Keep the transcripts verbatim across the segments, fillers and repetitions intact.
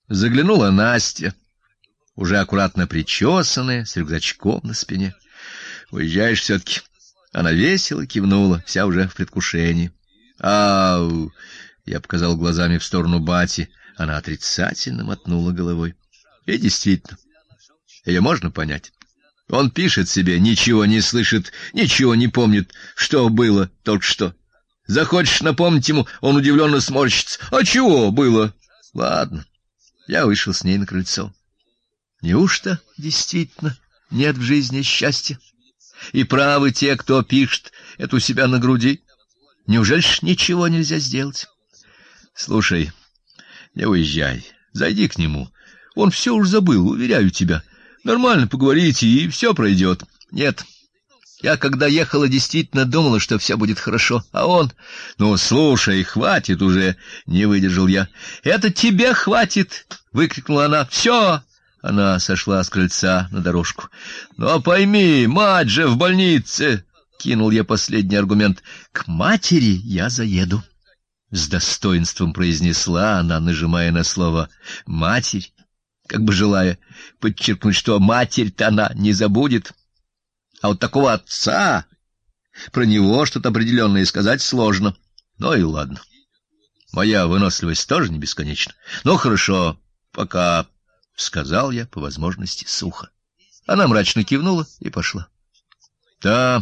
Заглянула Настя, уже аккуратно причесанная, с рюкзачком на спине. «Уезжаешь все-таки?» Она весело кивнула, вся уже в предвкушении. «Ау!» — я показал глазами в сторону бати. Она отрицательно мотнула головой. И действительно, ее можно понять. Он пишет себе, ничего не слышит, ничего не помнит, что было только что. Захочешь напомнить ему, он удивленно сморщится. «А чего было?» «Ладно». Я вышел с ней на крыльцо. Неужто действительно нет в жизни счастья? И правы те, кто пишет это у себя на груди? Неужели ж ничего нельзя сделать? Слушай, не уезжай, зайди к нему. Он все уж забыл, уверяю тебя. Нормально поговорите, и все пройдет. Нет, я, когда ехала, действительно думала, что все будет хорошо. А он... Ну, слушай, хватит уже, не выдержал я. Это тебе хватит, выкрикнула она. Все. Она сошла с крыльца на дорожку. Но пойми, мать же в больнице, кинул я последний аргумент. К матери я заеду, с достоинством произнесла она, нажимая на слово «матерь», как бы желая подчеркнуть, что матерь-то она не забудет. А вот такого отца, про него что-то определенное сказать сложно. Ну и ладно. Моя выносливость тоже не бесконечна. Ну хорошо, пока, сказал я по возможности сухо. Она мрачно кивнула и пошла. Да,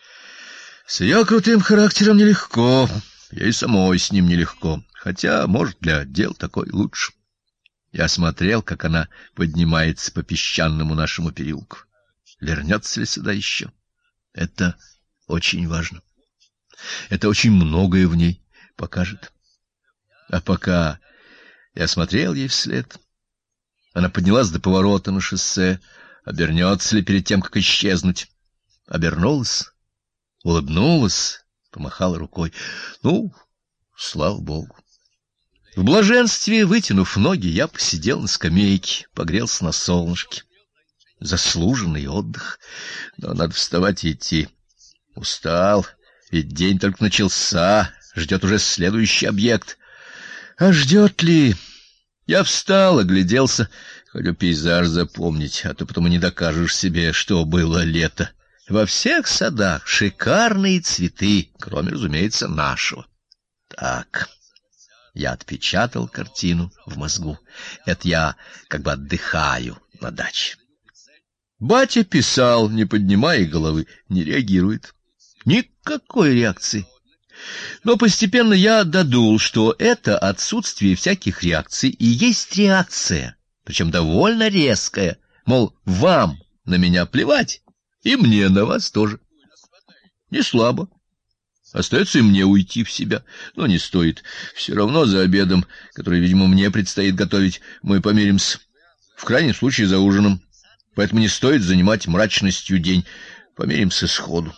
с ее крутым характером нелегко, ей самой с ним нелегко, хотя, может, для дел такой лучше. Я смотрел, как она поднимается по песчаному нашему переулку. Вернется ли сюда еще? Это очень важно. Это очень многое в ней покажет. А пока я смотрел ей вслед, она поднялась до поворота на шоссе. Обернется ли перед тем, как исчезнуть? Обернулась, улыбнулась, помахала рукой. Ну, слава Богу. В блаженстве, вытянув ноги, я посидел на скамейке, погрелся на солнышке. Заслуженный отдых, но надо вставать и идти. Устал, ведь день только начался, ждет уже следующий объект. А ждет ли? Я встал, огляделся, хотел пейзаж запомнить, а то потом и не докажешь себе, что было лето. Во всех садах шикарные цветы, кроме, разумеется, нашего. Так, я отпечатал картину в мозгу. Это я как бы отдыхаю на даче. Батя писал, не поднимая головы, не реагирует. Никакой реакции. Но постепенно я додумал, что это отсутствие всяких реакций и есть реакция, причем довольно резкая. Мол, вам на меня плевать, и мне на вас тоже. Не слабо. Остается и мне уйти в себя, но не стоит. Все равно за обедом, который, видимо, мне предстоит готовить, мы помиримся. В крайнем случае за ужином. Поэтому не стоит занимать мрачностью день. Помиримся сходу.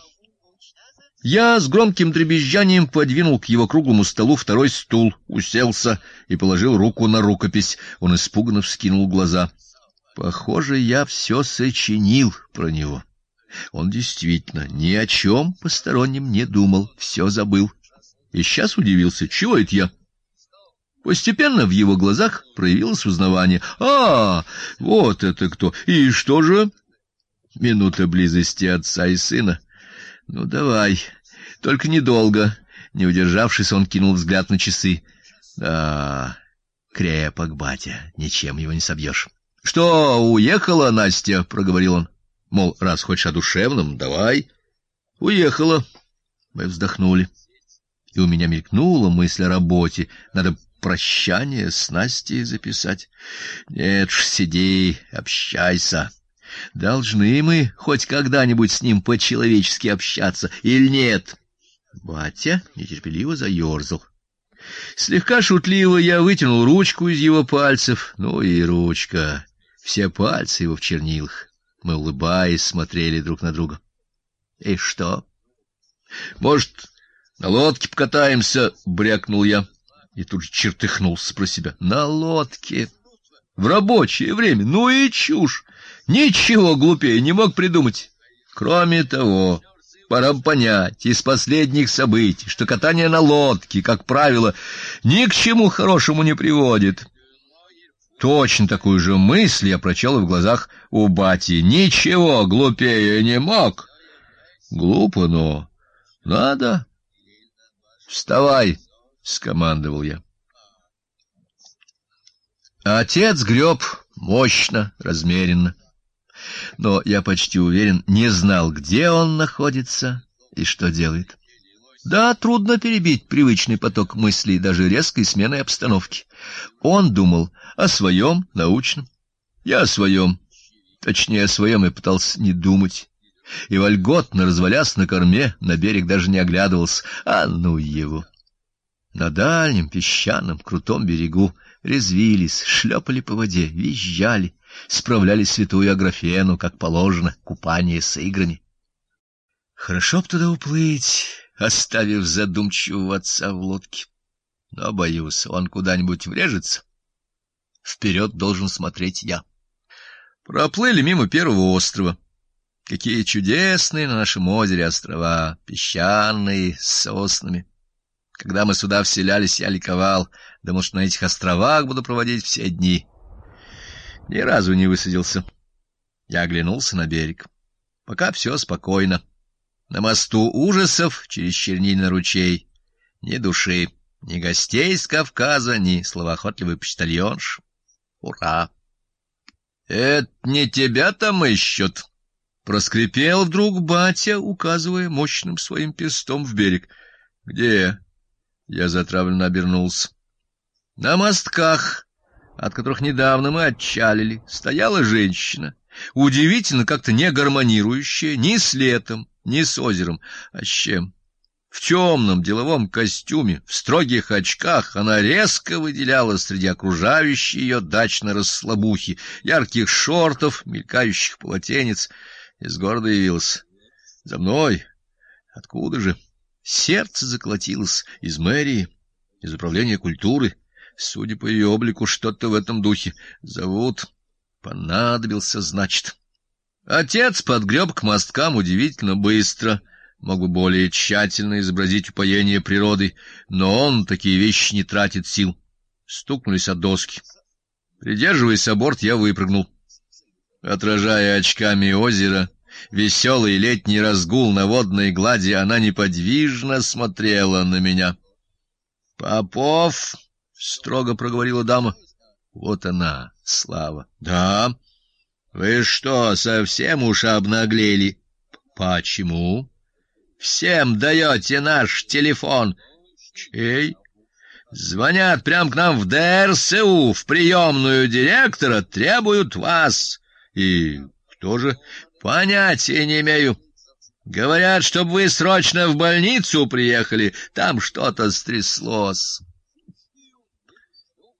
Я с громким дребезжанием подвинул к его круглому столу второй стул, уселся и положил руку на рукопись. Он испуганно вскинул глаза. Похоже, я все сочинил про него. Он действительно ни о чем постороннем не думал, все забыл. И сейчас удивился, чего это я? Постепенно в его глазах проявилось узнавание. А, вот это кто! И что же? Минута близости отца и сына. Ну, давай, только недолго. Не удержавшись, он кинул взгляд на часы. Да, крепок батя, ничем его не собьешь. — Что, уехала Настя? — проговорил он. Мол, раз хочешь о душевном, давай. — Уехала. Мы вздохнули. И у меня мелькнула мысль о работе. Надо прощание с Настей записать. Нет уж, сиди, общайся. Должны мы хоть когда-нибудь с ним по-человечески общаться, или нет? Батя нетерпеливо заерзал. Слегка шутливо я вытянул ручку из его пальцев. Ну и ручка. Все пальцы его в чернилах. Мы, улыбаясь, смотрели друг на друга. И что? Может, на лодке покатаемся? Брякнул я. И тут же чертыхнулся про себя. На лодке. В рабочее время. Ну и чушь. Ничего глупее не мог придумать. Кроме того, пора понять из последних событий, что катание на лодке, как правило, ни к чему хорошему не приводит. Точно такую же мысль я прочел и в глазах у бати. Ничего глупее не мог. Глупо, но надо. «Вставай!» — скомандовал я. Отец греб мощно, размеренно. Но, я почти уверен, не знал, где он находится и что делает. Да, трудно перебить привычный поток мыслей даже резкой сменой обстановки. Он думал о своем научном, я о своем, точнее, о своем и пытался не думать. И вольготно, развалясь на корме, на берег даже не оглядывался. А ну его! На дальнем песчаном крутом берегу резвились, шлепали по воде, визжали, справляли святую Аграфену, как положено, купание с играми. Хорошо б туда уплыть, оставив задумчивого отца в лодке. Но, боюсь, он куда-нибудь врежется. Вперед должен смотреть я. Проплыли мимо первого острова. Какие чудесные на нашем озере острова, песчаные, с соснами. Когда мы сюда вселялись, я ликовал, думал, что на этих островах буду проводить все дни. Ни разу не высадился. Я оглянулся на берег. Пока все спокойно. На мосту ужасов через чернильный ручей ни души, ни гостей с Кавказа, ни словоохотливый почтальонш. Ура! — Это не тебя там ищут? — проскрипел вдруг батя, указывая мощным своим перстом в берег. — Где? Я затравленно обернулся. На мостках, от которых недавно мы отчалили, стояла женщина, удивительно как-то не гармонирующая ни с летом, ни с озером. А с чем? В темном деловом костюме, в строгих очках она резко выделялась среди окружающей ее дачной расслабухи, ярких шортов, мелькающих полотенец. Из города явилась. За мной? Откуда же? Сердце заколотилось. Из мэрии, из управления культуры. Судя по ее облику, что-то в этом духе. Зовут. Понадобился, значит. Отец подгреб к мосткам удивительно быстро. Мог бы более тщательно изобразить упоение природой, но он такие вещи не тратит сил. Стукнулись о доски. Придерживаясь о борт, я выпрыгнул. Отражая очками озеро, веселый летний разгул на водной глади, она неподвижно смотрела на меня. — Попов! — строго проговорила дама. — Вот она, слава. — Да. — Вы что, совсем уж обнаглели? — Почему? — Всем даете наш телефон. — Чей? — Звонят прямо к нам в ДРСУ, в приемную директора, требуют вас. — И кто же? — Понятия не имею. Говорят, чтобы вы срочно в больницу приехали, там что-то стряслось.